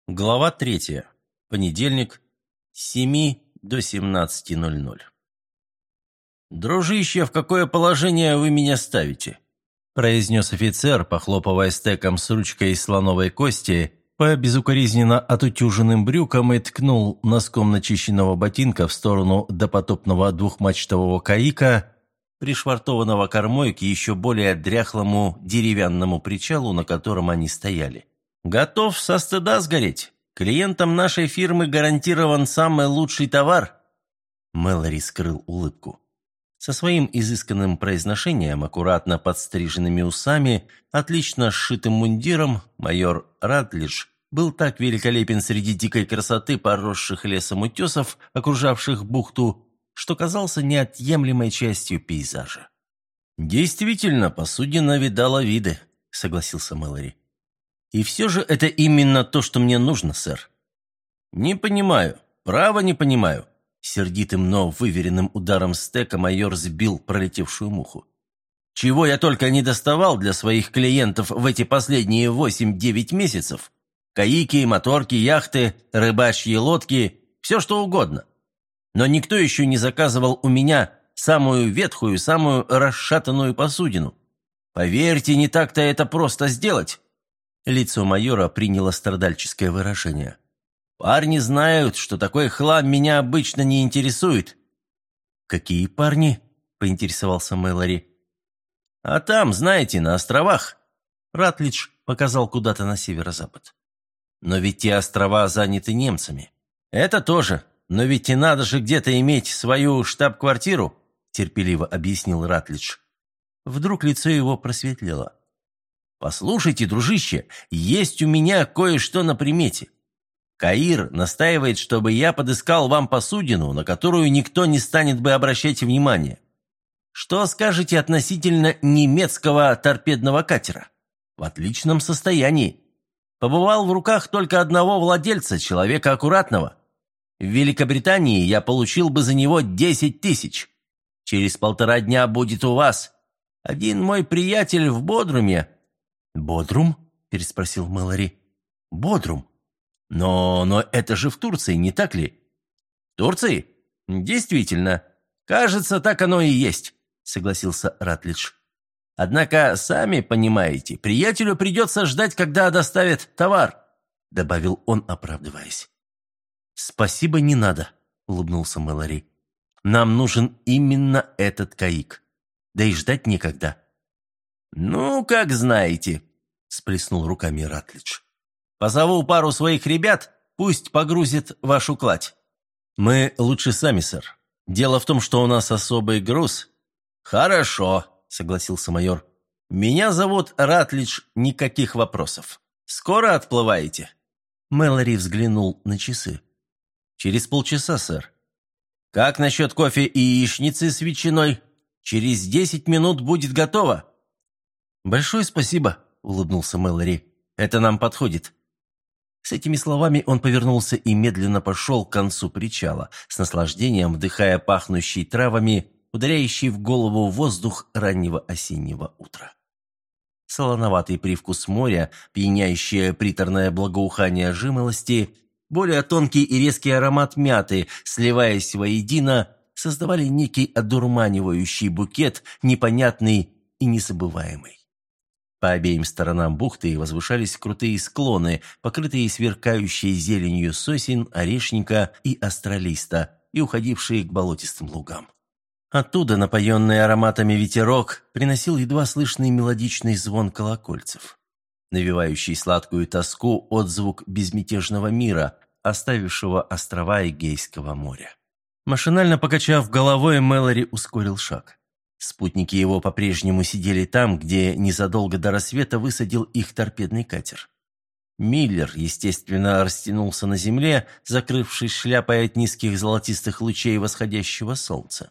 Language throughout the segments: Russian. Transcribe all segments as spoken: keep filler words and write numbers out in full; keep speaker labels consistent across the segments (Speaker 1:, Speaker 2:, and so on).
Speaker 1: Глава третья. Понедельник. С семи до семнадцати ноль ноль. «Дружище, в какое положение вы меня ставите?» – произнес офицер, похлопывая стеком с ручкой из слоновой кости по безукоризненно отутюженным брюкам и ткнул носком начищенного ботинка в сторону допотопного двухмачтового каика, пришвартованного кормой к еще более дряхлому деревянному причалу, на котором они стояли. «Готов со стыда сгореть. Клиентам нашей фирмы гарантирован самый лучший товар». Мэлори скрыл улыбку. Со своим изысканным произношением, аккуратно подстриженными усами, отлично сшитым мундиром, майор Ратлидж был так великолепен среди дикой красоты поросших лесом утесов, окружавших бухту, что казался неотъемлемой частью пейзажа. «Действительно, посудина видала виды», — согласился Мэлори. «И все же это именно то, что мне нужно, сэр». «Не понимаю, право не понимаю». Сердитым, но выверенным ударом стека майор сбил пролетевшую муху. «Чего я только не доставал для своих клиентов в эти последние восемь-девять месяцев. Каики, моторки, яхты, рыбачьи лодки, все что угодно. Но никто еще не заказывал у меня самую ветхую, самую расшатанную посудину. Поверьте, не так-то это просто сделать». Лицо майора приняло страдальческое выражение. «Парни знают, что такой хлам меня обычно не интересует». «Какие парни?» – поинтересовался Мэлори. «А там, знаете, на островах». Ратлидж показал куда-то на северо-запад. «Но ведь те острова заняты немцами». «Это тоже. Но ведь и надо же где-то иметь свою штаб-квартиру», – терпеливо объяснил Ратлидж. Вдруг лицо его просветлело. «Послушайте, дружище, есть у меня кое-что на примете. Каир настаивает, чтобы я подыскал вам посудину, на которую никто не станет бы обращать внимания. Что скажете относительно немецкого торпедного катера? В отличном состоянии. Побывал в руках только одного владельца, человека аккуратного. В Великобритании я получил бы за него десять тысяч. Через полтора дня будет у вас. Один мой приятель в Бодруме». «Бодрум?» – переспросил Мэлори. «Бодрум? Но, но это же в Турции, не так ли?» «В Турции? Действительно. Кажется, так оно и есть», – согласился Ратлидж. «Однако, сами понимаете, приятелю придется ждать, когда доставят товар», – добавил он, оправдываясь. «Спасибо, не надо», – улыбнулся Мэлори. «Нам нужен именно этот каик. Да и ждать некогда». «Ну, как знаете», – сплеснул руками Ратлидж. «Позову пару своих ребят, пусть погрузит вашу кладь». «Мы лучше сами, сэр. Дело в том, что у нас особый груз». «Хорошо», – согласился майор. «Меня зовут Ратлидж, никаких вопросов. Скоро отплываете?» Мэлори взглянул на часы. «Через полчаса, сэр». «Как насчет кофе и яичницы с ветчиной? Через десять минут будет готово». «Большое спасибо», – улыбнулся Мэлори. «Это нам подходит». С этими словами он повернулся и медленно пошел к концу причала, с наслаждением вдыхая пахнущий травами, ударяющий в голову воздух раннего осеннего утра. Солоноватый привкус моря, пьянящее приторное благоухание жимолости, более тонкий и резкий аромат мяты, сливаясь воедино, создавали некий одурманивающий букет, непонятный и незабываемый. По обеим сторонам бухты возвышались крутые склоны, покрытые сверкающей зеленью сосен, орешника и астролиста, и уходившие к болотистым лугам. Оттуда, напоенный ароматами ветерок, приносил едва слышный мелодичный звон колокольцев, навевающий сладкую тоску отзвук безмятежного мира, оставившего острова Эгейского моря. Машинально покачав головой, Мэлори ускорил шаг. Спутники его по-прежнему сидели там, где незадолго до рассвета высадил их торпедный катер. Миллер, естественно, растянулся на земле, закрывшись шляпой от низких золотистых лучей восходящего солнца.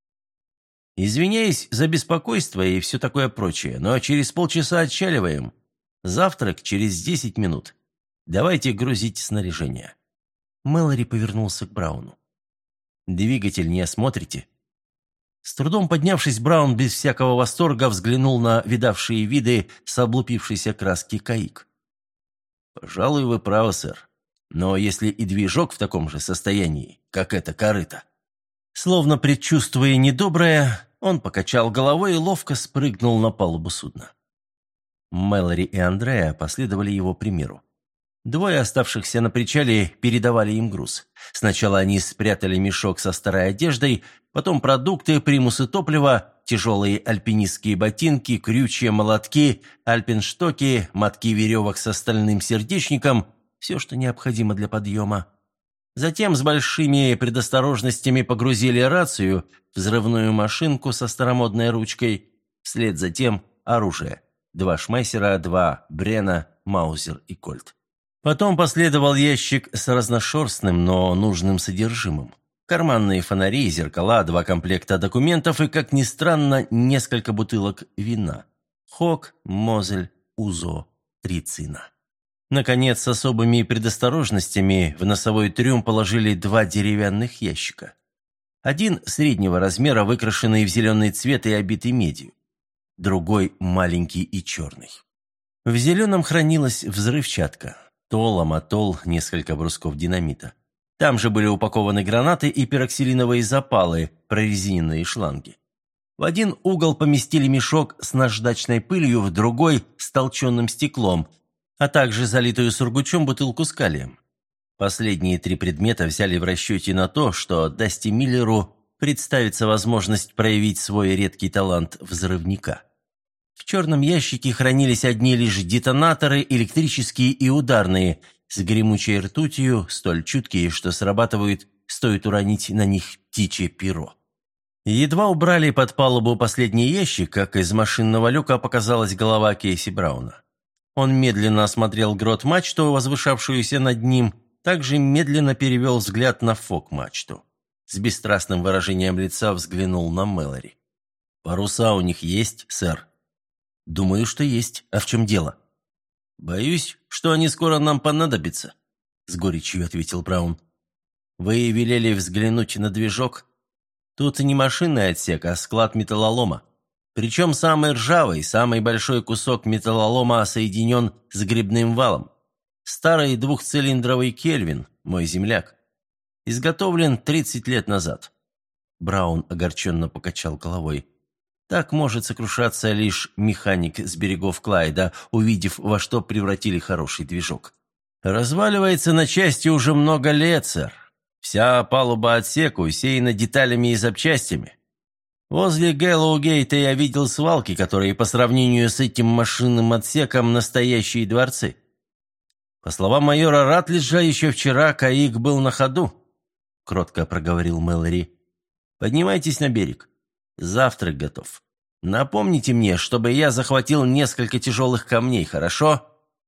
Speaker 1: «Извиняюсь за беспокойство и все такое прочее, но через полчаса отчаливаем. Завтрак через десять минут. Давайте грузить снаряжение». Мэлори повернулся к Брауну. «Двигатель не осмотрите?» С трудом поднявшись, Браун без всякого восторга взглянул на видавшие виды с облупившейся краски каик. «Пожалуй, вы правы, сэр. Но если и движок в таком же состоянии, как это корыто». Словно предчувствуя недоброе, он покачал головой и ловко спрыгнул на палубу судна. Мэлори и Андреа последовали его примеру. Двое оставшихся на причале передавали им груз. Сначала они спрятали мешок со старой одеждой, потом продукты, примусы топлива, тяжелые альпинистские ботинки, крючья, молотки, альпинштоки, мотки веревок с стальным сердечником – все, что необходимо для подъема. Затем с большими предосторожностями погрузили рацию, взрывную машинку со старомодной ручкой, вслед за тем оружие. Два шмайсера, два брена, маузер и кольт. Потом последовал ящик с разношерстным, но нужным содержимым. Карманные фонари, зеркала, два комплекта документов и, как ни странно, несколько бутылок вина. Хок, Мозель, Узо, Рицина. Наконец, с особыми предосторожностями в носовой трюм положили два деревянных ящика. Один среднего размера, выкрашенный в зеленый цвет и обитый медью. Другой маленький и черный. В зеленом хранилась взрывчатка. Тол, амотол, несколько брусков динамита. Там же были упакованы гранаты и пероксилиновые запалы, прорезиненные шланги. В один угол поместили мешок с наждачной пылью, в другой – с толченым стеклом, а также залитую сургучом бутылку с калием. Последние три предмета взяли в расчете на то, что Дасти Миллеру представится возможность проявить свой редкий талант взрывника. В черном ящике хранились одни лишь детонаторы, электрические и ударные, с гремучей ртутью, столь чуткие, что срабатывают, стоит уронить на них птичье перо. Едва убрали под палубу последний ящик, как из машинного люка показалась голова Кейси Брауна. Он медленно осмотрел грот-мачту, возвышавшуюся над ним, также медленно перевел взгляд на фок-мачту. С бесстрастным выражением лица взглянул на Мэлори. «Паруса у них есть, сэр?» «Думаю, что есть. А в чем дело?» «Боюсь, что они скоро нам понадобятся», — с горечью ответил Браун. «Вы велели взглянуть на движок? Тут не машинный отсек, а склад металлолома. Причем самый ржавый, самый большой кусок металлолома соединен с грибным валом. Старый двухцилиндровый Кельвин, мой земляк. Изготовлен тридцать лет назад». Браун огорченно покачал головой. Так может сокрушаться лишь механик с берегов Клайда, увидев, во что превратили хороший движок. «Разваливается на части уже много лет, сэр. Вся палуба отсека усеяна деталями и запчастями. Возле Гэллоугейта я видел свалки, которые по сравнению с этим машинным отсеком настоящие дворцы. По словам майора Ратлиджа, еще вчера Каик был на ходу», — кротко проговорил Мэлори. «Поднимайтесь на берег. Завтрак готов. Напомните мне, чтобы я захватил несколько тяжелых камней, хорошо?»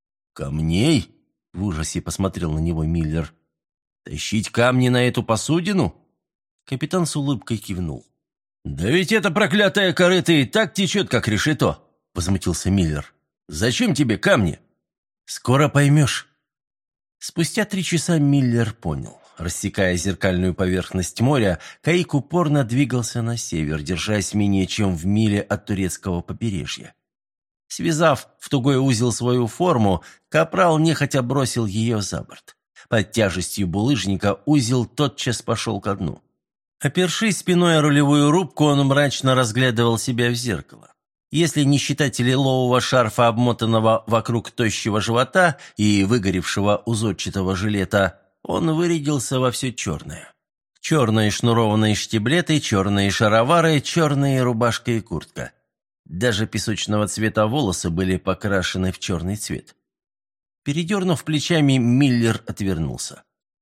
Speaker 1: «Камней?» — в ужасе посмотрел на него Миллер. «Тащить камни на эту посудину?» Капитан с улыбкой кивнул. «Да ведь эта проклятая корыта и так течет, как решето!» — возмутился Миллер. «Зачем тебе камни?» «Скоро поймешь». Спустя три часа Миллер понял. Рассекая зеркальную поверхность моря, Каик упорно двигался на север, держась менее чем в миле от турецкого побережья. Связав в тугой узел свою форму, капрал нехотя бросил ее за борт. Под тяжестью булыжника узел тотчас пошел ко дну. Опершись спиной о рулевую рубку, он мрачно разглядывал себя в зеркало. Если не считать лилового шарфа, обмотанного вокруг тощего живота, и выгоревшего узорчатого жилета, он вырядился во все черное. Черные шнурованные штиблеты, черные шаровары, черные рубашка и куртка. Даже песочного цвета волосы были покрашены в черный цвет. Передернув плечами, Миллер отвернулся.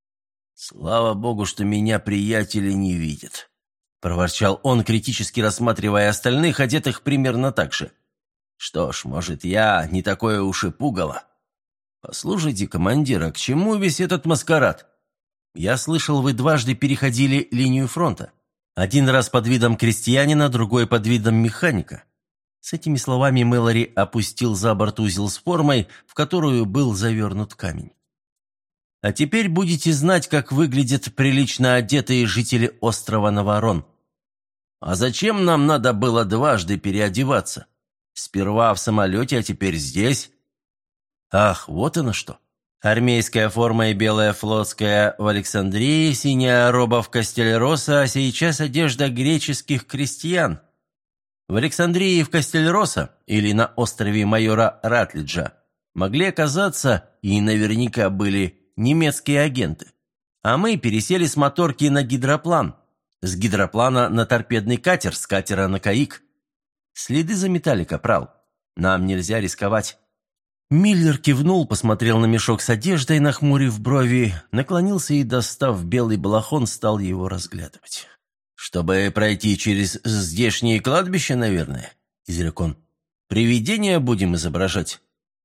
Speaker 1: «Слава богу, что меня приятели не видят», — проворчал он, критически рассматривая остальных, одетых примерно так же. «Что ж, может, я не такое уж и пугало. Послушайте, командир, а к чему весь этот маскарад? Я слышал, вы дважды переходили линию фронта. Один раз под видом крестьянина, другой под видом механика». С этими словами Мэлори опустил за борт узел с формой, в которую был завернут камень. «А теперь будете знать, как выглядят прилично одетые жители острова Наварон. А зачем нам надо было дважды переодеваться? Сперва в самолете, а теперь здесь?» «Ах, вот оно что! Армейская форма и белая флотская в Александрии, синяя роба в Кастельроса, а сейчас одежда греческих крестьян. В Александрии и в Кастельроса, или на острове майора Ратлиджа, могли оказаться, и наверняка были, немецкие агенты. А мы пересели с моторки на гидроплан, с гидроплана на торпедный катер, с катера на каик. Следы заметали, капрал. Нам нельзя рисковать». Миллер кивнул, посмотрел на мешок с одеждой, нахмурив брови, наклонился и, достав белый балахон, стал его разглядывать. «Чтобы пройти через здешние кладбища, наверное», — изрек он. «Привидения будем изображать».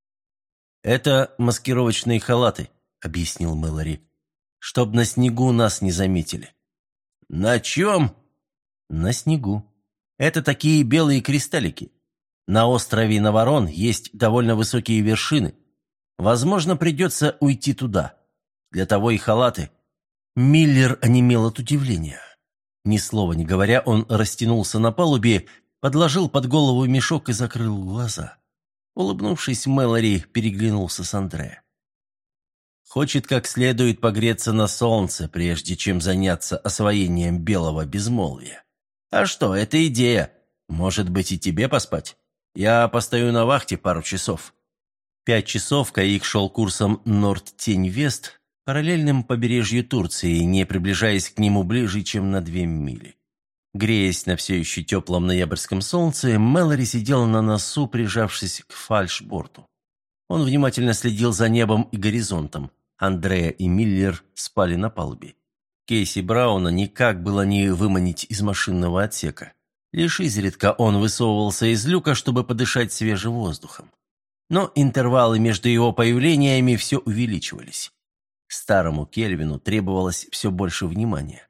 Speaker 1: «Это маскировочные халаты», — объяснил Мэлори, «чтоб на снегу нас не заметили». «На чем?» «На снегу. Это такие белые кристаллики. На острове Наварон есть довольно высокие вершины. Возможно, придется уйти туда. Для того и халаты». Миллер онемел от удивления. Ни слова не говоря, он растянулся на палубе, подложил под голову мешок и закрыл глаза. Улыбнувшись, Мэлори переглянулся с Андре. «Хочет как следует погреться на солнце, прежде чем заняться освоением белого безмолвия. А что, это идея. Может быть, и тебе поспать? Я постою на вахте пару часов». Пять часов Каик шел курсом Норд-Тень-Вест, параллельным побережью Турции, не приближаясь к нему ближе, чем на две мили. Греясь на все еще теплом ноябрьском солнце, Мэлори сидел на носу, прижавшись к фальшборту. Он внимательно следил за небом и горизонтом. Андреа и Миллер спали на палубе. Кейси Брауна никак было не выманить из машинного отсека. Лишь изредка он высовывался из люка, чтобы подышать свежим воздухом. Но интервалы между его появлениями все увеличивались. Старому Кельвину требовалось все больше внимания.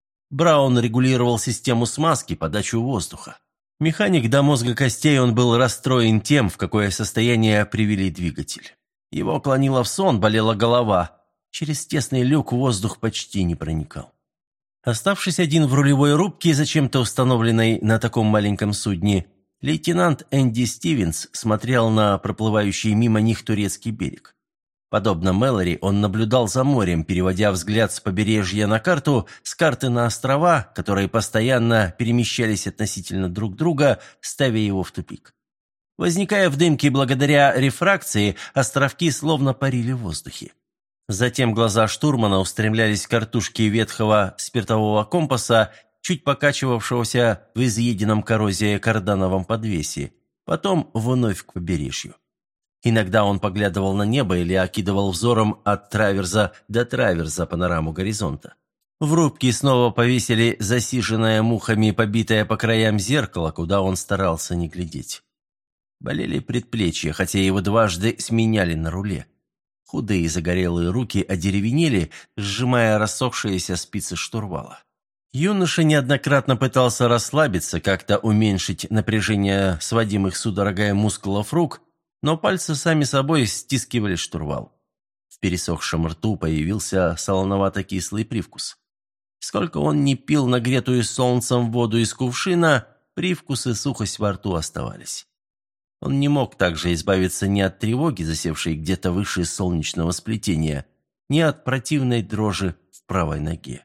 Speaker 1: Браун регулировал систему смазки, подачу воздуха. Механик до мозга костей, он был расстроен тем, в какое состояние привели двигатель. Его клонило в сон, болела голова. Через тесный люк воздух почти не проникал. Оставшись один в рулевой рубке, зачем-то установленной на таком маленьком судне, лейтенант Энди Стивенс смотрел на проплывающий мимо них турецкий берег. Подобно Мэлори, он наблюдал за морем, переводя взгляд с побережья на карту, с карты на острова, которые постоянно перемещались относительно друг друга, ставя его в тупик. Возникая в дымке благодаря рефракции, островки словно парили в воздухе. Затем глаза штурмана устремлялись к картушке ветхого спиртового компаса, чуть покачивавшегося в изъеденном коррозией кардановом подвесе, потом вновь к побережью. Иногда он поглядывал на небо или окидывал взором от траверза до траверза панораму горизонта. В рубке снова повесили засиженное мухами, побитое по краям зеркало, куда он старался не глядеть. Болели предплечья, хотя его дважды сменяли на руле. Худые загорелые руки одеревенели, сжимая рассохшиеся спицы штурвала. Юноша неоднократно пытался расслабиться, как-то уменьшить напряжение сводимых судорогой мускулов рук, но пальцы сами собой стискивали штурвал. В пересохшем рту появился солоновато-кислый привкус. Сколько он ни пил нагретую солнцем воду из кувшина, привкус и сухость во рту оставались. Он не мог также избавиться ни от тревоги, засевшей где-то выше солнечного сплетения, ни от противной дрожи в правой ноге.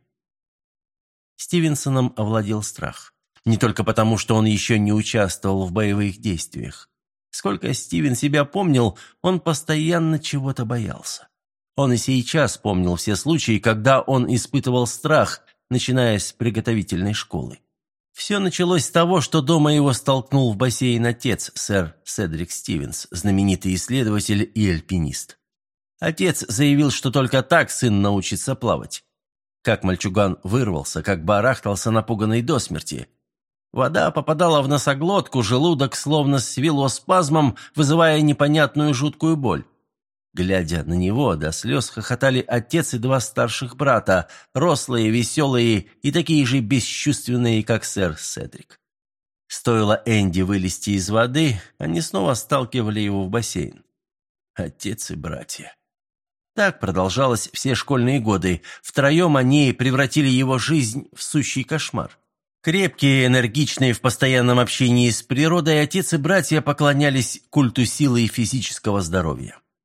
Speaker 1: Стивенсоном овладел страх. Не только потому, что он еще не участвовал в боевых действиях. Сколько Стивен себя помнил, он постоянно чего-то боялся. Он и сейчас помнил все случаи, когда он испытывал страх, начиная с приготовительной школы. Все началось с того, что дома его столкнул в бассейн отец, сэр Седрик Стивенс, знаменитый исследователь и альпинист. Отец заявил, что только так сын научится плавать. Как мальчуган вырвался, как барахтался напуганный до смерти. Вода попадала в носоглотку, желудок словно свело спазмом, вызывая непонятную жуткую боль. Глядя на него, до слез хохотали отец и два старших брата, рослые, веселые и такие же бесчувственные, как сэр Седрик. Стоило Энди вылезти из воды, они снова сталкивали его в бассейн. Отец и братья. Так продолжалось все школьные годы. Втроем они превратили его жизнь в сущий кошмар. Крепкие, энергичные, в постоянном общении с природой, отец и братья поклонялись культу силы и физического здоровья.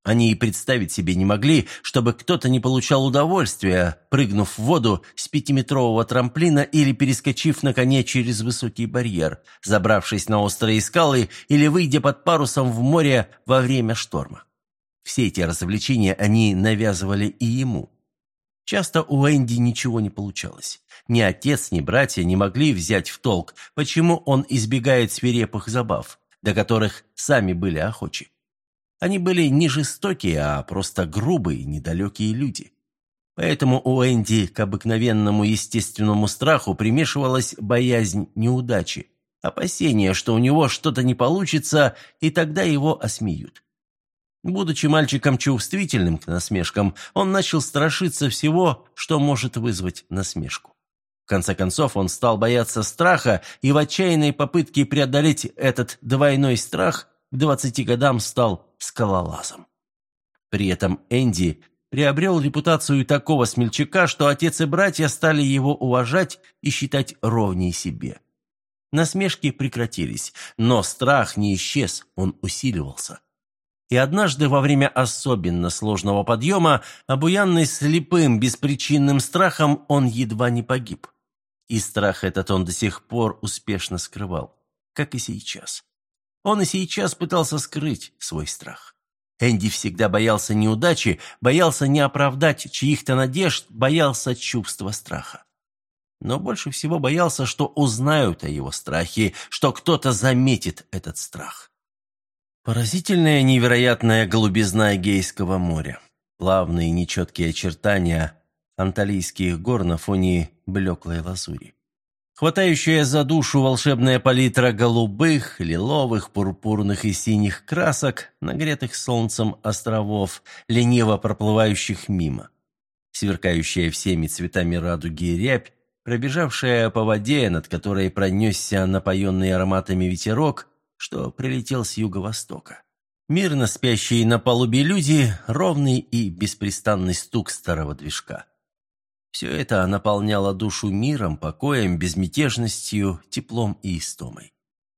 Speaker 1: Они и представить себе не могли, чтобы кто-то не получал удовольствия, прыгнув в воду с пятиметрового трамплина или перескочив на коне через высокий барьер, забравшись на острые скалы или выйдя под парусом в море во время шторма. Все эти развлечения они навязывали и ему. Часто у Энди ничего не получалось. Ни отец, ни братья не могли взять в толк, почему он избегает свирепых забав, до которых сами были охочи. Они были не жестокие, а просто грубые, недалекие люди. Поэтому у Энди к обыкновенному естественному страху примешивалась боязнь неудачи, опасение, что у него что-то не получится, и тогда его осмеют. Будучи мальчиком чувствительным к насмешкам, он начал страшиться всего, что может вызвать насмешку. В конце концов, он стал бояться страха, и в отчаянной попытке преодолеть этот двойной страх к двадцати годам стал скалолазом. При этом Энди приобрел репутацию такого смельчака, что отец и братья стали его уважать и считать ровней себе. Насмешки прекратились, но страх не исчез, он усиливался. И однажды во время особенно сложного подъема, обуянный слепым беспричинным страхом, он едва не погиб. И страх этот он до сих пор успешно скрывал, как и сейчас. Он и сейчас пытался скрыть свой страх. Энди всегда боялся неудачи, боялся не оправдать чьих-то надежд, боялся чувства страха. Но больше всего боялся, что узнают о его страхе, что кто-то заметит этот страх. Поразительная невероятная голубизна Эгейского моря, плавные нечеткие очертания Анталийских гор на фоне блеклой лазури. Хватающая за душу волшебная палитра голубых, лиловых, пурпурных и синих красок, нагретых солнцем островов, лениво проплывающих мимо. Сверкающая всеми цветами радуги рябь, пробежавшая по воде, над которой пронесся напоенный ароматами ветерок, что прилетел с юго-востока. Мирно спящие на палубе люди, ровный и беспрестанный стук старого движка. Все это наполняло душу миром, покоем, безмятежностью, теплом и истомой.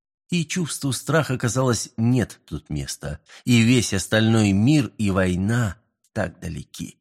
Speaker 1: И чувству страха, казалось, нет тут места, и весь остальной мир и война так далеки.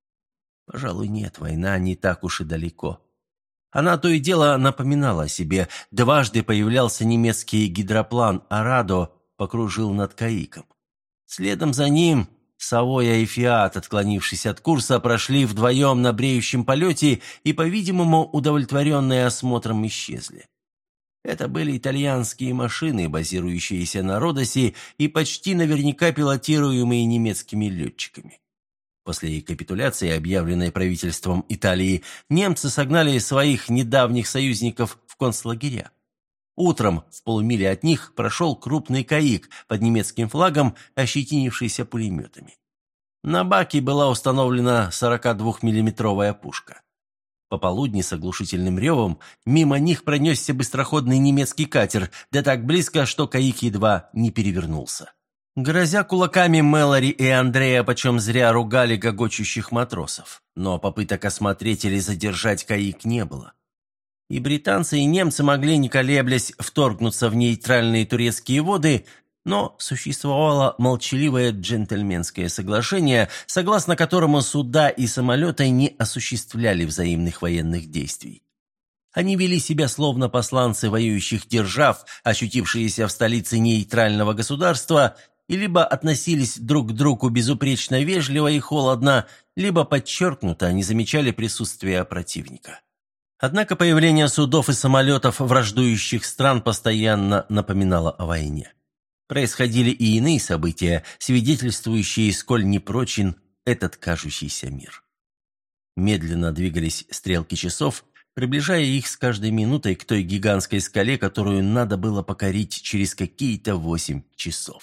Speaker 1: Пожалуй, нет, война не так уж и далеко. Она то и дело напоминала о себе. Дважды появлялся немецкий гидроплан «Арадо», покружил над Каиком. Следом за ним Савойя и Фиат, отклонившись от курса, прошли вдвоем на бреющем полете и, по-видимому, удовлетворенные осмотром, исчезли. Это были итальянские машины, базирующиеся на Родосе и почти наверняка пилотируемые немецкими летчиками. После капитуляции, объявленной правительством Италии, немцы согнали своих недавних союзников в концлагеря. Утром в полумиле от них прошел крупный каик под немецким флагом, ощетинившийся пулеметами. На баке была установлена сорокадвухмиллиметровая пушка. Пополудни с оглушительным ревом мимо них пронесся быстроходный немецкий катер, да так близко, что каик едва не перевернулся. Грозя кулаками, Мэлори и Андрея почем зря ругали гогочущих матросов, но попыток осмотреть или задержать каик не было. И британцы, и немцы могли, не колеблясь, вторгнуться в нейтральные турецкие воды, но существовало молчаливое джентльменское соглашение, согласно которому суда и самолеты не осуществляли взаимных военных действий. Они вели себя словно посланцы воюющих держав, ощутившиеся в столице нейтрального государства, и либо относились друг к другу безупречно вежливо и холодно, либо подчеркнуто не замечали присутствия противника. Однако появление судов и самолетов враждующих стран постоянно напоминало о войне. Происходили и иные события, свидетельствующие, сколь непрочен этот кажущийся мир. Медленно двигались стрелки часов, приближая их с каждой минутой к той гигантской скале, которую надо было покорить через какие-то восемь часов.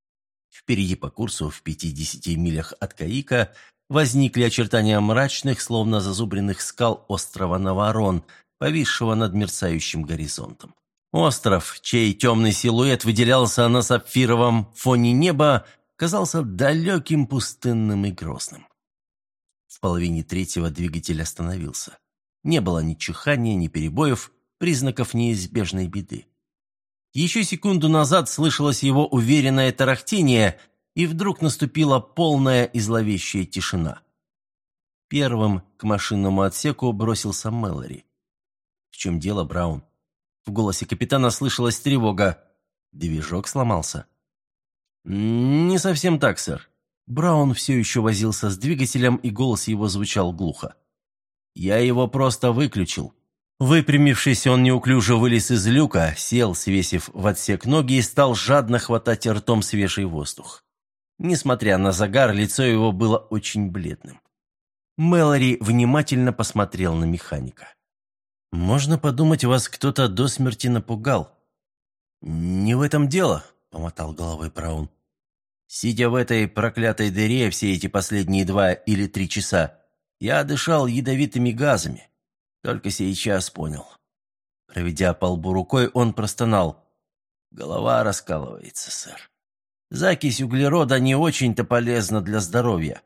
Speaker 1: Впереди по курсу, в пятидесяти милях от Каика, возникли очертания мрачных, словно зазубренных скал острова Наварон, повисшего над мерцающим горизонтом. Остров, чей темный силуэт выделялся на сапфировом фоне неба, казался далеким, пустынным и грозным. В половине третьего двигатель остановился. Не было ни чихания, ни перебоев, признаков неизбежной беды. Еще секунду назад слышалось его уверенное тарахтение, и вдруг наступила полная и зловещая тишина. Первым к машинному отсеку бросился Мэлори. «В чем дело, Браун?» В голосе капитана слышалась тревога. «Движок сломался?» «Не совсем так, сэр». Браун все еще возился с двигателем, и голос его звучал глухо. «Я его просто выключил». Выпрямившись, он неуклюже вылез из люка, сел, свесив в отсек ноги, и стал жадно хватать ртом свежий воздух. Несмотря на загар, лицо его было очень бледным. Мэлори внимательно посмотрел на механика. «Можно подумать, вас кто-то до смерти напугал». «Не в этом дело», — помотал головой Браун. «Сидя в этой проклятой дыре все эти последние два или три часа, я дышал ядовитыми газами. Только сейчас понял». Проведя по лбу рукой, он простонал. «Голова раскалывается, сэр. Закись углерода не очень-то полезна для здоровья».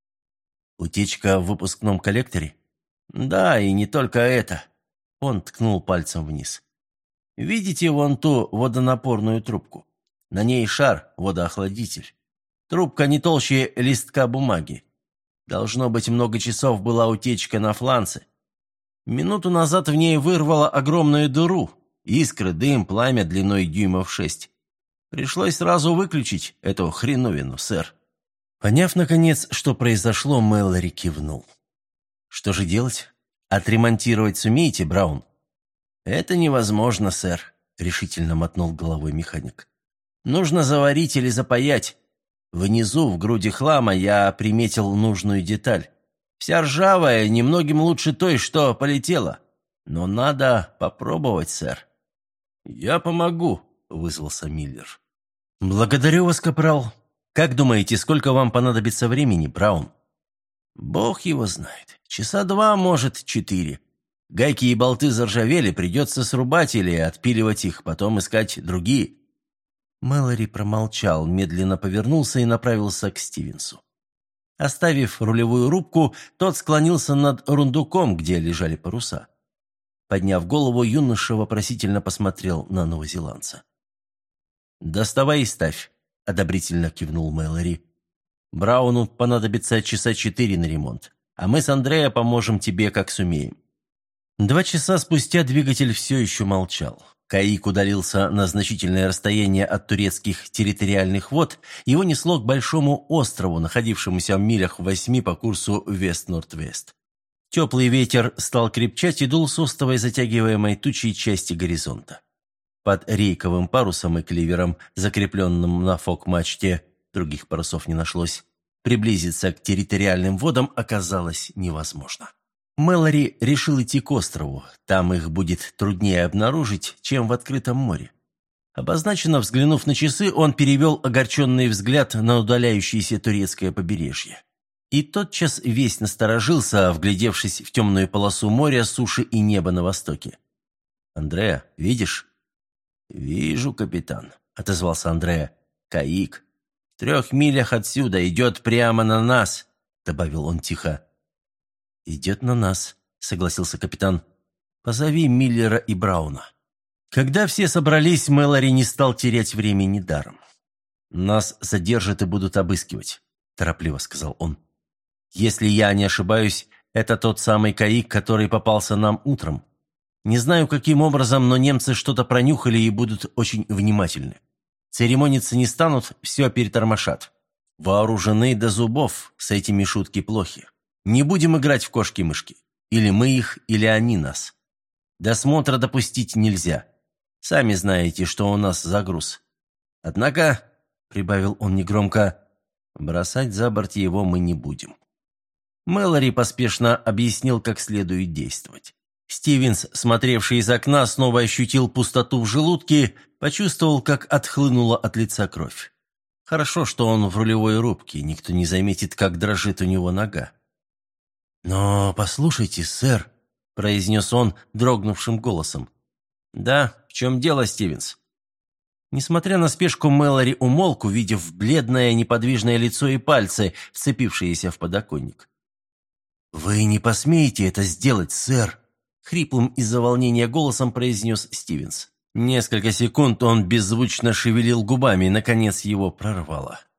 Speaker 1: «Утечка в выпускном коллекторе?» «Да, и не только это». Он ткнул пальцем вниз. «Видите вон ту водонапорную трубку? На ней шар, водоохладитель. Трубка не толще листка бумаги. Должно быть, много часов была утечка на фланце. Минуту назад в ней вырвало огромную дыру. Искры, дым, пламя длиной дюймов шесть. Пришлось сразу выключить эту хреновину, сэр». Поняв, наконец, что произошло, Мэлори кивнул. «Что же делать? Отремонтировать сумеете, Браун?» «Это невозможно, сэр», — решительно мотнул головой механик. «Нужно заварить или запаять. Внизу, в груди хлама, я приметил нужную деталь. Вся ржавая, немногим лучше той, что полетела. Но надо попробовать, сэр». «Я помогу», — вызвался Миллер. «Благодарю вас, капрал. Как думаете, сколько вам понадобится времени, Браун?» «Бог его знает. Часа два, может, четыре. Гайки и болты заржавели, придется срубать или отпиливать их, потом искать другие». Мэлори промолчал, медленно повернулся и направился к Стивенсу. Оставив рулевую рубку, тот склонился над рундуком, где лежали паруса. Подняв голову, юноша вопросительно посмотрел на новозеландца. «Доставай и ставь», — одобрительно кивнул Мэлори. «Брауну понадобится часа четыре на ремонт, а мы с Андреа поможем тебе, как сумеем». Два часа спустя двигатель все еще молчал. Каик удалился на значительное расстояние от турецких территориальных вод, его несло к большому острову, находившемуся в милях восьми по курсу вест-норд-вест. Теплый ветер стал крепчать и дул с остовой затягиваемой тучей части горизонта. Под рейковым парусом и кливером, закрепленным на фок-мачте, других парусов не нашлось, приблизиться к территориальным водам оказалось невозможно. Мэлори решил идти к острову, там их будет труднее обнаружить, чем в открытом море. Обозначенно взглянув на часы, он перевел огорченный взгляд на удаляющееся турецкое побережье. И тотчас весь насторожился, вглядевшись в темную полосу моря, суши и неба на востоке. «Андреа, видишь?» «Вижу, капитан», — отозвался Андреа. «Каик. В трех милях отсюда идет прямо на нас», — добавил он тихо. «Идет на нас», — согласился капитан. «Позови Миллера и Брауна». Когда все собрались, Мэлори не стал терять времени даром. «Нас задержат и будут обыскивать», — торопливо сказал он. «Если я не ошибаюсь, это тот самый Каик, который попался нам утром. Не знаю, каким образом, но немцы что-то пронюхали и будут очень внимательны. Церемониться не станут, все перетормошат. Вооружены до зубов, с этими шутки плохи. Не будем играть в кошки-мышки. Или мы их, или они нас. Досмотра допустить нельзя. Сами знаете, что у нас за груз. Однако, — прибавил он негромко, — бросать за борт его мы не будем». Мэлори поспешно объяснил, как следует действовать. Стивенс, смотревший из окна, снова ощутил пустоту в желудке, почувствовал, как отхлынула от лица кровь. Хорошо, что он в рулевой рубке, никто не заметит, как дрожит у него нога. «Но послушайте, сэр», — произнес он дрогнувшим голосом. «Да, в чем дело, Стивенс?» Несмотря на спешку, Мэлори умолк, увидев бледное неподвижное лицо и пальцы, вцепившиеся в подоконник. «Вы не посмеете это сделать, сэр», — хриплым из-за волнения голосом произнес Стивенс. Несколько секунд он беззвучно шевелил губами, и, наконец, его прорвало.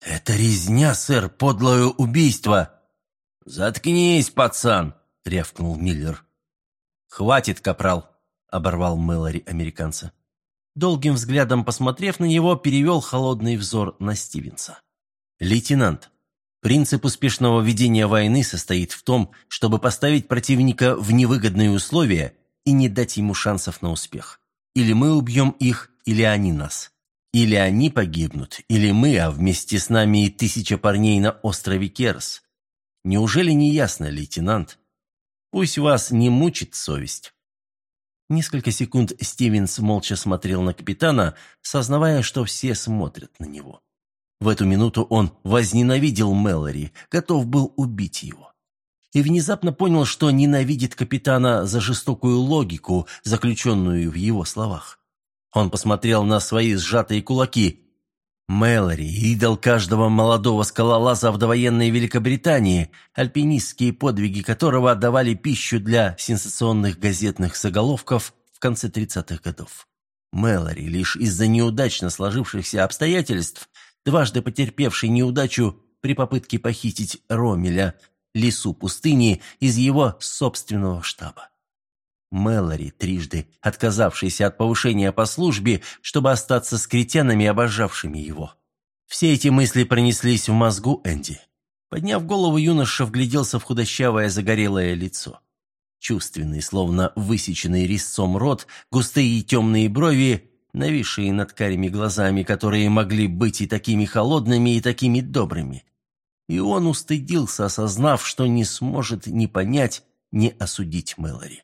Speaker 1: «Это резня, сэр, подлое убийство!» «Заткнись, пацан!» — рявкнул Миллер. «Хватит, капрал!» — оборвал Мэлори американца. Долгим взглядом посмотрев на него, перевел холодный взор на Стивенса. «Лейтенант, принцип успешного ведения войны состоит в том, чтобы поставить противника в невыгодные условия и не дать ему шансов на успех. Или мы убьем их, или они нас. Или они погибнут, или мы, а вместе с нами и тысяча парней на острове Керс. Неужели не ясно, лейтенант? Пусть вас не мучит совесть». Несколько секунд Стивенс молча смотрел на капитана, сознавая, что все смотрят на него. В эту минуту он возненавидел Мэлори, готов был убить его. И внезапно понял, что ненавидит капитана за жестокую логику, заключенную в его словах. Он посмотрел на свои сжатые кулаки. Мэлори, идол каждого молодого скалолаза в довоенной Великобритании, альпинистские подвиги которого давали пищу для сенсационных газетных заголовков в конце тридцатых годов. Мэлори, лишь из-за неудачно сложившихся обстоятельств, дважды потерпевший неудачу при попытке похитить Ромеля, лису пустыни, из его собственного штаба. Мэлори, трижды отказавшийся от повышения по службе, чтобы остаться с критянами, обожавшими его. Все эти мысли пронеслись в мозгу Энди. Подняв голову, юноша вгляделся в худощавое загорелое лицо. Чувственный, словно высеченный резцом рот, густые и темные брови, нависшие над карими глазами, которые могли быть и такими холодными, и такими добрыми. И он устыдился, осознав, что не сможет ни понять, ни осудить Мэлори.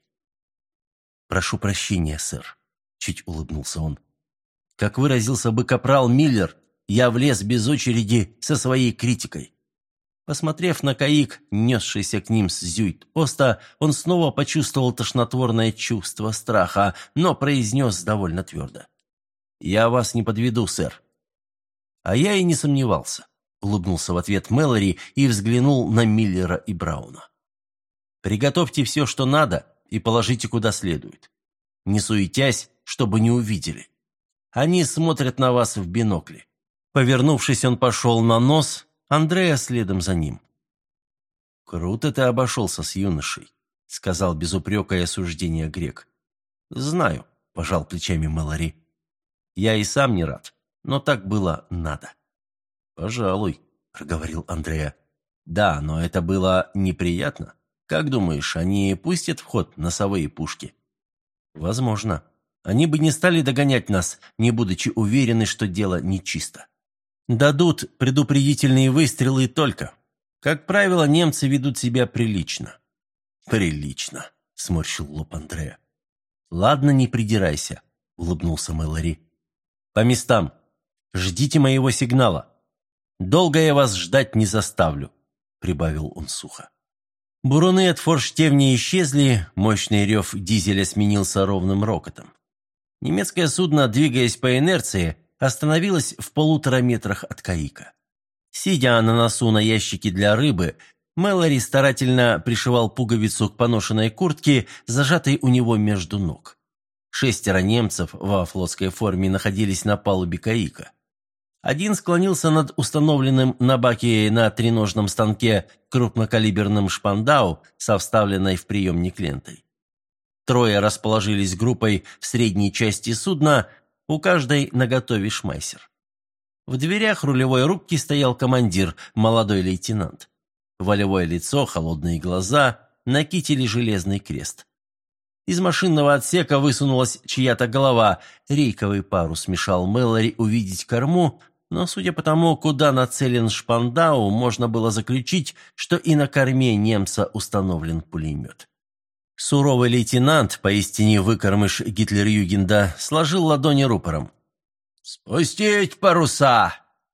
Speaker 1: «Прошу прощения, сэр», — чуть улыбнулся он. «Как выразился бы капрал Миллер, я влез без очереди со своей критикой». Посмотрев на каик, несшийся к ним с Зюйт-Оста, он снова почувствовал тошнотворное чувство страха, но произнес довольно твердо: «Я вас не подведу, сэр». «А я и не сомневался», — улыбнулся в ответ Мэлори и взглянул на Миллера и Брауна. «Приготовьте все, что надо, и положите куда следует. Не суетясь, чтобы не увидели. Они смотрят на вас в бинокли». Повернувшись, он пошел на нос, Андреа следом за ним. «Круто ты обошелся с юношей», — сказал без упрека и осуждения грек. «Знаю», — пожал плечами Мэлори. «Я и сам не рад, но так было надо». «Пожалуй», — проговорил Андреа. «Да, но это было неприятно. Как думаешь, они пустят в ход носовые пушки?» «Возможно. Они бы не стали догонять нас, не будучи уверены, что дело нечисто. Дадут предупредительные выстрелы только. Как правило, немцы ведут себя прилично». «Прилично», — сморщил лоб Андреа. «Ладно, не придирайся», — улыбнулся Мэлори. «По местам. Ждите моего сигнала. Долго я вас ждать не заставлю», — прибавил он сухо. Буруны от форштевня исчезли, мощный рев дизеля сменился ровным рокотом. Немецкое судно, двигаясь по инерции, остановилось в полутора метрах от каика. Сидя на носу на ящике для рыбы, Мэлори старательно пришивал пуговицу к поношенной куртке, зажатой у него между ног. Шестеро немцев во флотской форме находились на палубе каика. Один склонился над установленным на баке на треножном станке крупнокалиберным шпандау со вставленной в приемник лентой. Трое расположились группой в средней части судна, у каждой наготове шмайсер. В дверях рулевой рубки стоял командир, молодой лейтенант. Волевое лицо, холодные глаза, на кителе железный крест. Из машинного отсека высунулась чья-то голова, рейковый парус мешал Мэлори увидеть корму, но, судя по тому, куда нацелен шпандау, можно было заключить, что и на корме немца установлен пулемет. Суровый лейтенант, поистине выкормыш Гитлер-Югенда, сложил ладони рупором. «Спустить паруса!»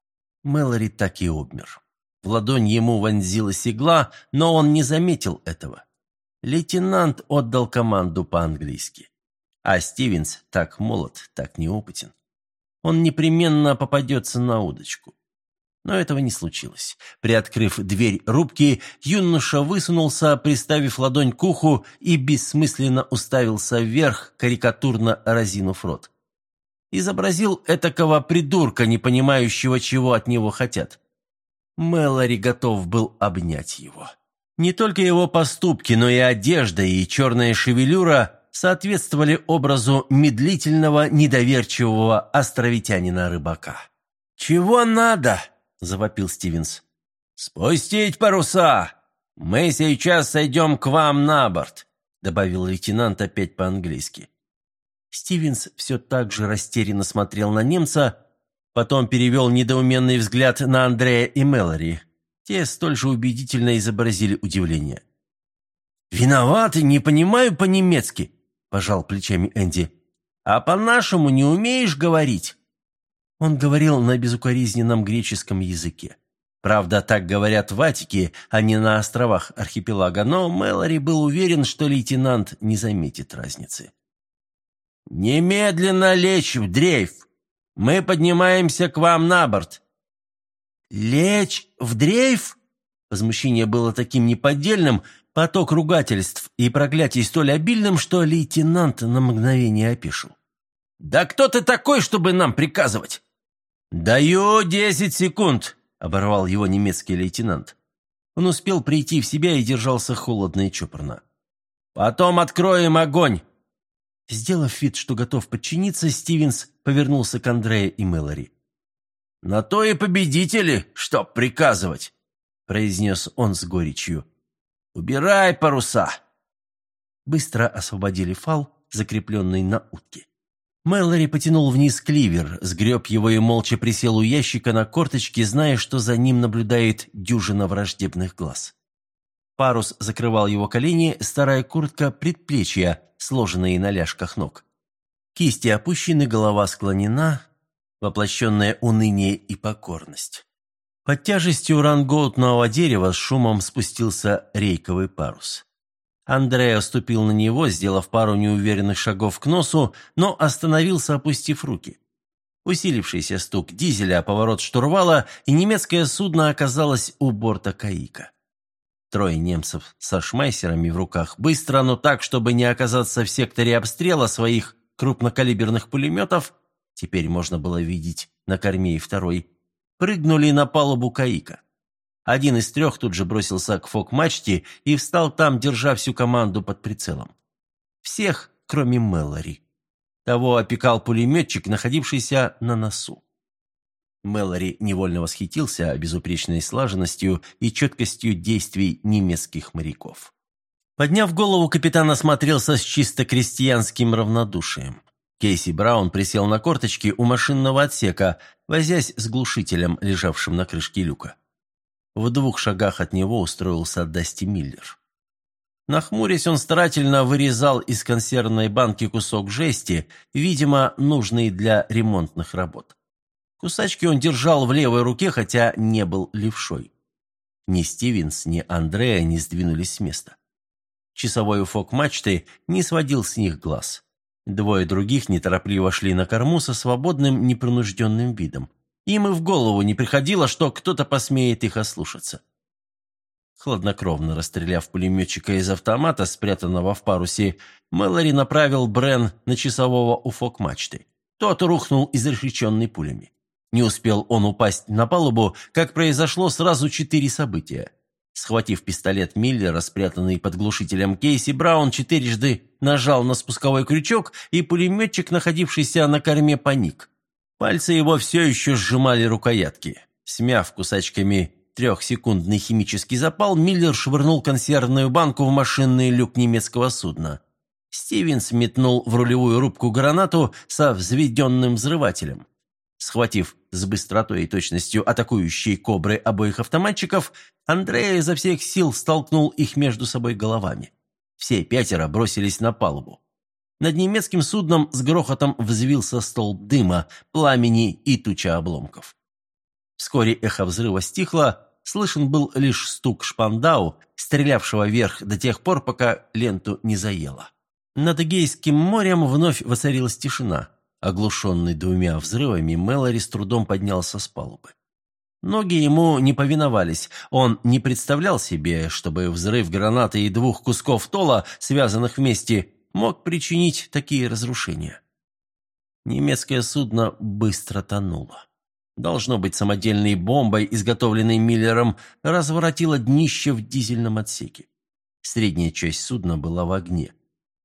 Speaker 1: Мэлори так и обмер. В ладонь ему вонзилась игла, но он не заметил этого. Лейтенант отдал команду по-английски. А Стивенс так молод, так неопытен. Он непременно попадется на удочку. Но этого не случилось. Приоткрыв дверь рубки, юноша высунулся, приставив ладонь к уху и бессмысленно уставился вверх, карикатурно разинув рот. Изобразил этакого придурка, не понимающего, чего от него хотят. Мэлори готов был обнять его. Не только его поступки, но и одежда и черная шевелюра соответствовали образу медлительного, недоверчивого островитянина-рыбака. «Чего надо?» – завопил Стивенс. «Спустить паруса! Мы сейчас сойдем к вам на борт», – добавил лейтенант опять по-английски. Стивенс все так же растерянно смотрел на немца, потом перевел недоуменный взгляд на Андрея и Мэлори. Те столь же убедительно изобразили удивление. «Виноваты, не понимаю по-немецки», – пожал плечами Энди. «А по-нашему не умеешь говорить?» Он говорил на безукоризненном греческом языке. Правда, так говорят в Атике, а не на островах архипелага, но Мэлори был уверен, что лейтенант не заметит разницы. «Немедленно лечь в дрейф! Мы поднимаемся к вам на борт!» «Лечь в дрейф?» Возмущение было таким неподдельным, поток ругательств и проклятий столь обильным, что лейтенант на мгновение опешил. «Да кто ты такой, чтобы нам приказывать?» «Даю десять секунд!» – оборвал его немецкий лейтенант. Он успел прийти в себя и держался холодно и чопорно. «Потом откроем огонь!» Сделав вид, что готов подчиниться, Стивенс повернулся к Андрею и Мэлори. «На то и победители, чтоб приказывать!» – произнес он с горечью. «Убирай паруса!» Быстро освободили фал, закрепленный на утке. Мэлори потянул вниз кливер, сгреб его и молча присел у ящика на корточки, зная, что за ним наблюдает дюжина враждебных глаз. Парус закрывал его колени, старая куртка предплечья, сложенные на ляжках ног. Кисти опущены, голова склонена, воплощенное уныние и покорность. Под тяжестью рангоутного дерева с шумом спустился рейковый парус. Андреа ступил на него, сделав пару неуверенных шагов к носу, но остановился, опустив руки. Усилившийся стук дизеля, поворот штурвала, и немецкое судно оказалось у борта Каика. Трое немцев со шмайсерами в руках быстро, но так, чтобы не оказаться в секторе обстрела своих крупнокалиберных пулеметов, теперь можно было видеть на корме и второй, прыгнули на палубу Каика. Один из трех тут же бросился к фок-мачте и встал там, держа всю команду под прицелом. Всех, кроме Мэлори. Того опекал пулеметчик, находившийся на носу. Мэлори невольно восхитился безупречной слаженностью и четкостью действий немецких моряков. Подняв голову, капитан осмотрелся с чисто крестьянским равнодушием. Кейси Браун присел на корточки у машинного отсека, возясь с глушителем, лежавшим на крышке люка. В двух шагах от него устроился Дасти Миллер. Нахмурясь, он старательно вырезал из консервной банки кусок жести, видимо, нужный для ремонтных работ. Кусачки он держал в левой руке, хотя не был левшой. Ни Стивенс, ни Андреа не сдвинулись с места. Часовой у фок-мачты не сводил с них глаз. Двое других неторопливо шли на корму со свободным, непринужденным видом. Им и в голову не приходило, что кто-то посмеет их ослушаться. Хладнокровно расстреляв пулеметчика из автомата, спрятанного в парусе, Мэлори направил Брен на часового у фок-мачты. Тот рухнул, изрешеченный пулями. Не успел он упасть на палубу, как произошло сразу четыре события. Схватив пистолет Миллера, спрятанный под глушителем, Кейси Браун четырежды нажал на спусковой крючок, и пулеметчик, находившийся на корме, паник. Пальцы его все еще сжимали рукоятки. Смяв кусачками трехсекундный химический запал, Миллер швырнул консервную банку в машинный люк немецкого судна. Стивенс метнул в рулевую рубку гранату со взведенным взрывателем. Схватив с быстротой и точностью атакующие кобры обоих автоматчиков, Андреа изо всех сил столкнул их между собой головами. Все пятеро бросились на палубу. Над немецким судном с грохотом взвился столб дыма, пламени и туча обломков. Вскоре эхо взрыва стихло, слышен был лишь стук шпандау, стрелявшего вверх до тех пор, пока ленту не заело. Над Эгейским морем вновь воцарилась тишина. Оглушенный двумя взрывами, Мэлори с трудом поднялся с палубы. Ноги ему не повиновались. Он не представлял себе, чтобы взрыв гранаты и двух кусков тола, связанных вместе, мог причинить такие разрушения. Немецкое судно быстро тонуло. Должно быть, самодельной бомбой, изготовленной Миллером, разворотило днище в дизельном отсеке. Средняя часть судна была в огне.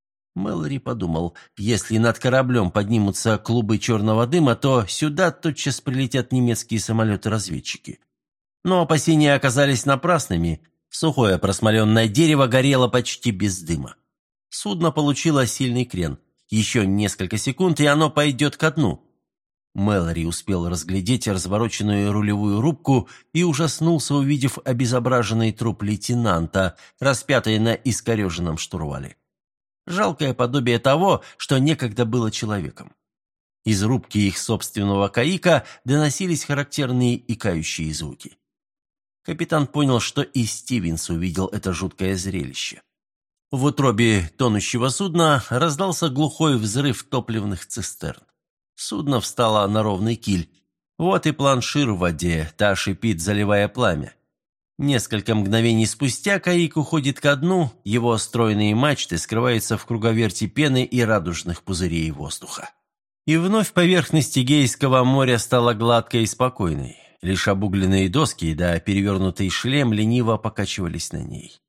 Speaker 1: Мэлори подумал, если над кораблем поднимутся клубы черного дыма, то сюда тотчас прилетят немецкие самолеты-разведчики. Но опасения оказались напрасными. Сухое просмоленное дерево горело почти без дыма. Судно получило сильный крен. Еще несколько секунд, и оно пойдет ко дну. Мэлори успел разглядеть развороченную рулевую рубку и ужаснулся, увидев обезображенный труп лейтенанта, распятый на искореженном штурвале. Жалкое подобие того, что некогда было человеком. Из рубки их собственного каика доносились характерные икающие звуки. Капитан понял, что и Стивенс увидел это жуткое зрелище. В утробе тонущего судна раздался глухой взрыв топливных цистерн. Судно встало на ровный киль. Вот и планшир в воде, та шипит, заливая пламя. Несколько мгновений спустя каик уходит ко дну, его стройные мачты скрываются в круговерти пены и радужных пузырей воздуха. И вновь поверхность Эгейского моря стала гладкой и спокойной. Лишь обугленные доски да перевернутый шлем лениво покачивались на ней.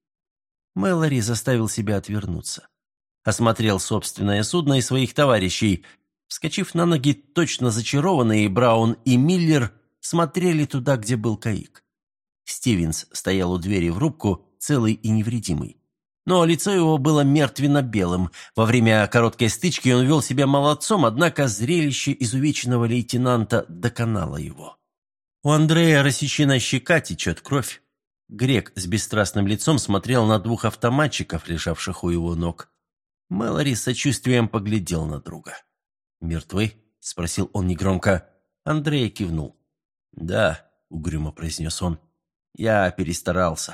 Speaker 1: Мэлори заставил себя отвернуться. Осмотрел собственное судно и своих товарищей. Вскочив на ноги, точно зачарованные, Браун и Миллер смотрели туда, где был каик. Стивенс стоял у двери в рубку, целый и невредимый. Но лицо его было мертвенно-белым. Во время короткой стычки он вел себя молодцом, однако зрелище изувеченного лейтенанта доконало его. У Андрея рассечена щека, течет кровь. Грек с бесстрастным лицом смотрел на двух автоматчиков, лежавших у его ног. Мэлори с сочувствием поглядел на друга. «Мертвы?» – спросил он негромко. Андрей кивнул. «Да», – угрюмо произнес он, – «я перестарался».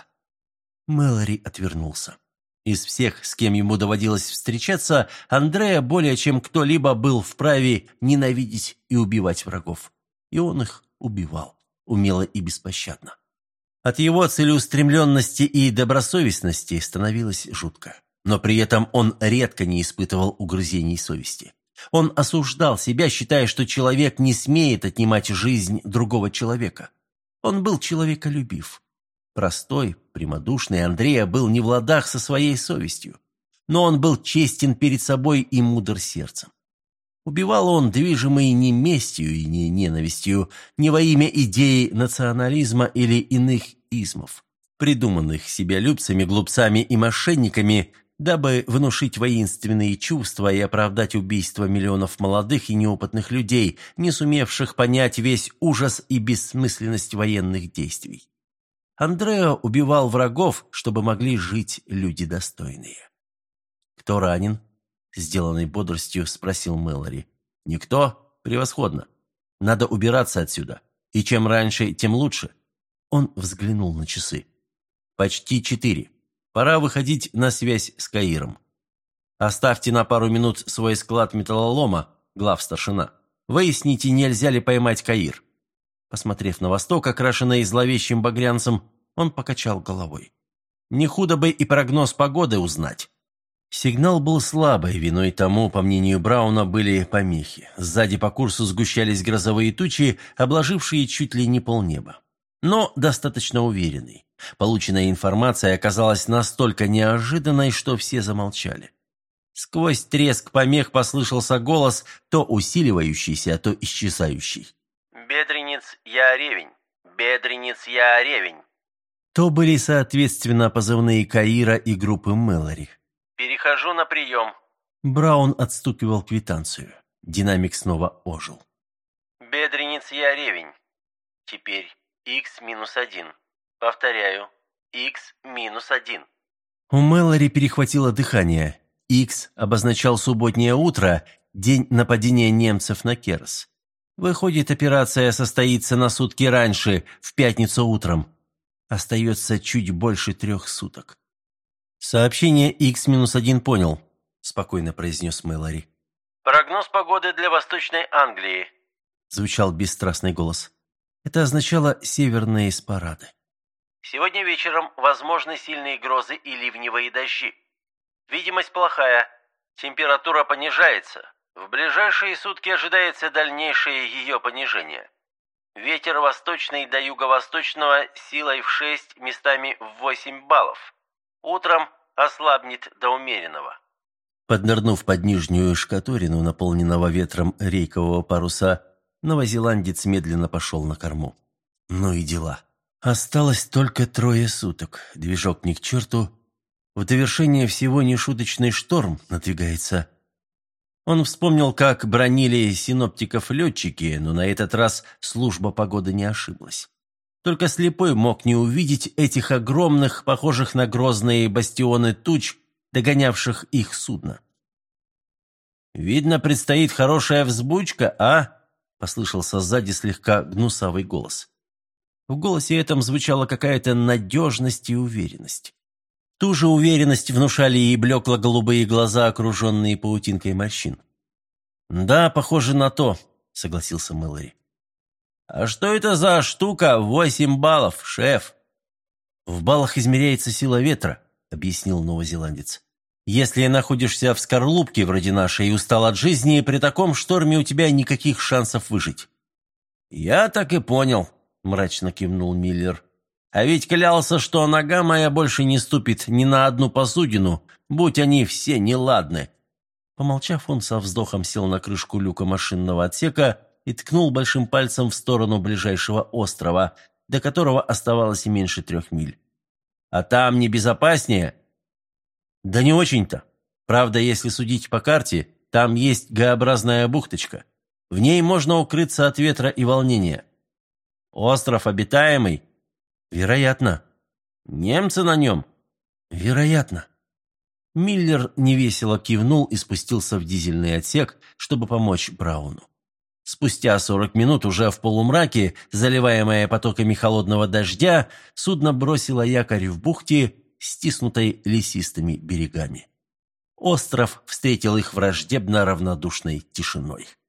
Speaker 1: Мэлори отвернулся. Из всех, с кем ему доводилось встречаться, Андрея более чем кто-либо был вправе ненавидеть и убивать врагов. И он их убивал, умело и беспощадно. От его целеустремленности и добросовестности становилось жутко. Но при этом он редко не испытывал угрызений совести. Он осуждал себя, считая, что человек не смеет отнимать жизнь другого человека. Он был человеколюбив. Простой, прямодушный Андрея был не в ладах со своей совестью. Но он был честен перед собой и мудр сердцем. Убивал он, движимый не местью и не ненавистью, не во имя идеи национализма или иных измов, придуманных себялюбцами, глупцами и мошенниками, дабы внушить воинственные чувства и оправдать убийство миллионов молодых и неопытных людей, не сумевших понять весь ужас и бессмысленность военных действий. Андреа убивал врагов, чтобы могли жить люди достойные. «Кто ранен?» – сделанной бодростью спросил Мэлори. «Никто? Превосходно. Надо убираться отсюда. И чем раньше, тем лучше». Он взглянул на часы. «Почти четыре. Пора выходить на связь с Каиром. Оставьте на пару минут свой склад металлолома, главстаршина. Выясните, нельзя ли поймать Каир». Посмотрев на восток, окрашенный зловещим багрянцем, он покачал головой. Не худо бы и прогноз погоды узнать. Сигнал был слабый, виной тому, по мнению Брауна, были помехи. Сзади по курсу сгущались грозовые тучи, обложившие чуть ли не полнеба. Но достаточно уверенный. Полученная информация оказалась настолько неожиданной, что все замолчали. Сквозь треск помех послышался голос, то усиливающийся, то исчезающий.
Speaker 2: «Бедренец, я ревень. Бедренец, я ревень».
Speaker 1: То были, соответственно, позывные Каира и группы Мэлори.
Speaker 2: «Перехожу на прием».
Speaker 1: Браун отстукивал квитанцию. Динамик снова ожил.
Speaker 2: «Бедренец, я ревень. Теперь икс минус один. Повторяю, икс минус один».
Speaker 1: У Мэлори перехватило дыхание. Икс обозначал субботнее утро, день нападения немцев на Керс. Выходит, операция состоится на сутки раньше, в пятницу утром. Остается чуть больше трех суток. «Сообщение икс минус один понял», – спокойно произнес Мэлори.
Speaker 2: «Прогноз погоды для Восточной Англии»,
Speaker 1: – звучал бесстрастный голос. Это означало «северные спарады».
Speaker 2: «Сегодня вечером возможны сильные грозы и ливневые дожди. Видимость плохая, температура понижается. В ближайшие сутки ожидается дальнейшее ее понижение. Ветер восточный до юго-восточного силой в шесть, местами в восемь баллов. Утром ослабнет до умеренного».
Speaker 1: Поднырнув под нижнюю шкаторину, наполненного ветром рейкового паруса, новозеландец медленно пошел на корму. Ну и дела. Осталось только трое суток. Движок ни к черту. В довершение всего нешуточный шторм надвигается. Он вспомнил, как бронили синоптиков летчики, но на этот раз служба погоды не ошиблась. Только слепой мог не увидеть этих огромных, похожих на грозные бастионы туч, догонявших их судно. «Видно, предстоит хорошая взбучка, а?» – послышался сзади слегка гнусавый голос. В голосе этом звучала какая-то надежность и уверенность. Ту же уверенность внушали и блекло-голубые глаза, окруженные паутинкой морщин. «Да, похоже на то», – согласился Мэлори. «А что это за штука? Восемь баллов, шеф?» «В баллах измеряется сила ветра», – объяснил новозеландец. «Если находишься в скорлупке вроде нашей и устал от жизни, при таком шторме у тебя никаких шансов выжить». «Я так и понял», – мрачно кивнул Миллер. «А ведь клялся, что нога моя больше не ступит ни на одну посудину, будь они все неладны». Помолчав, он со вздохом сел на крышку люка машинного отсека и ткнул большим пальцем в сторону ближайшего острова, до которого оставалось меньше трех миль. «А там небезопаснее?» «Да не очень-то. Правда, если судить по карте, там есть Г-образная бухточка. В ней можно укрыться от ветра и волнения. Остров обитаемый?» «Вероятно». «Немцы на нем?» «Вероятно». Миллер невесело кивнул и спустился в дизельный отсек, чтобы помочь Брауну. Спустя сорок минут, уже в полумраке, заливаемое потоками холодного дождя, судно бросило якорь в бухте, стиснутой лесистыми берегами. Остров встретил их враждебно равнодушной тишиной.